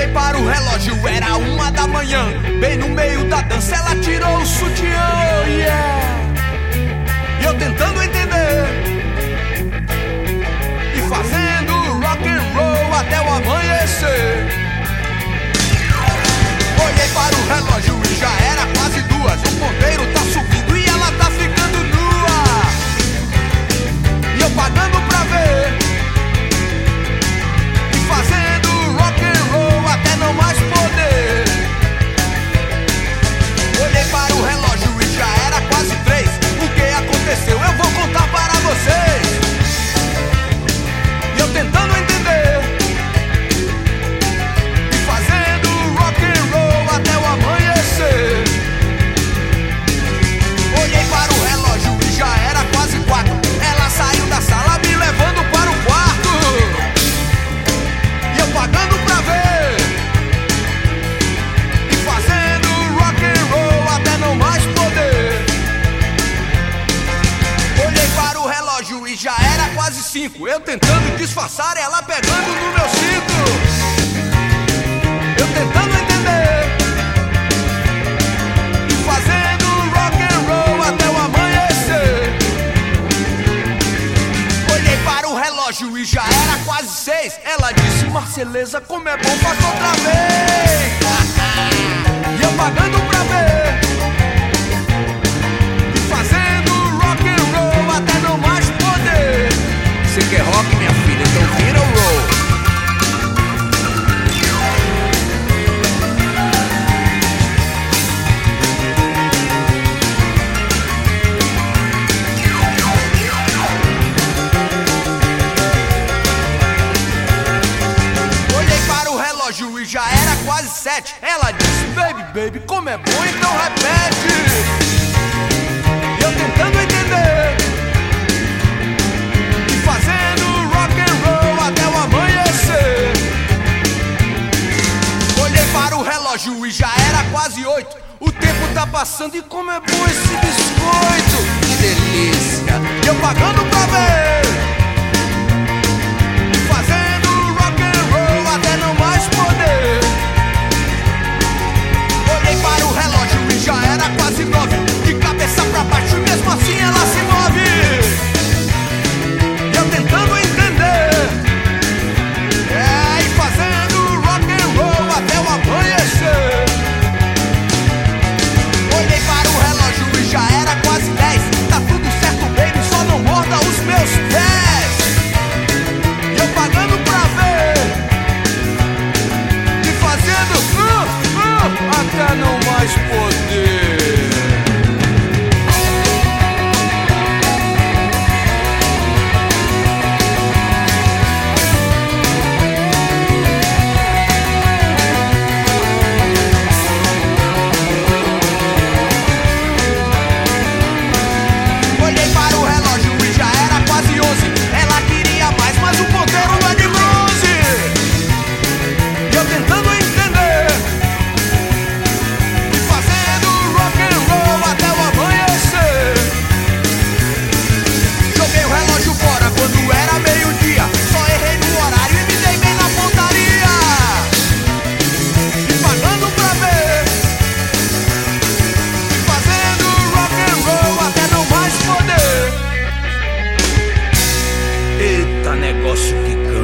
para o relógio, era 1 da manhã. Bem no meio da dança ela tirou o sutiã, yeah. E eu tentando entender e fazendo rock and roll até o amanhecer. Olhei para o relógio e já era quase 2. O ponteiro tá subindo e ela tá ficando nua. E eu pagando pra ver e fazendo rock and roll até não mais poder. Olhei para o relógio e já era quase 3. O que aconteceu eu vou contar para vocês. E eu tentando entender e fazendo rock and roll até o amanhecer. Olhei para o relógio e já era quase 4. Ela saiu da sala me levando para o quarto. E eu pagando pra ver e fazendo rock and roll até não mais poder. Olhei para o relógio e já era quase 5. Eu tentando disfarçar, ela pegando no meu cinto. Eu tentando entender e fazendo rock and roll até o amanhecer. Olhei para o relógio e já era quase 6. Ela disse: Marceleza, como é bom, faz outra vez. E eu pagando pra ver e fazendo rock and roll até não mais poder. Você quer rock, minha filha? Então vira o roll. Olhei para o relógio e já era quase 7. Ela disse: baby, baby, como é bom, então repete. E eu tentando entender e fazendo rock and roll até o amanhecer. Olhei para o relógio e já era quase 8. O tempo tá passando e como é bom esse biscoito. Que delícia. E eu pagando pra ver e fazendo rock and roll até não mais poder. Olhei para o relógio e já era quase 9. De cabeça pra baixo e mesmo assim ela se move. E eu tentando entender, e fazendo rock and roll até o amanhecer. Olhei para o relógio e já era quase 10. Tá tudo certo, baby, só não morda os meus pés. E eu pagando pra ver e fazendo até não mais poder. Olhei para o relógio e já era quase 11. Ela queria mais, mas o ponteiro não é de bronze. E eu tentando entender e fazendo rock and roll até o amanhecer. Joguei o relógio fora quando era meio-dia. Só errei no horário e me dei bem na pontaria. E pagando pra ver e fazendo rock and roll até não mais poder. Eita, negócio que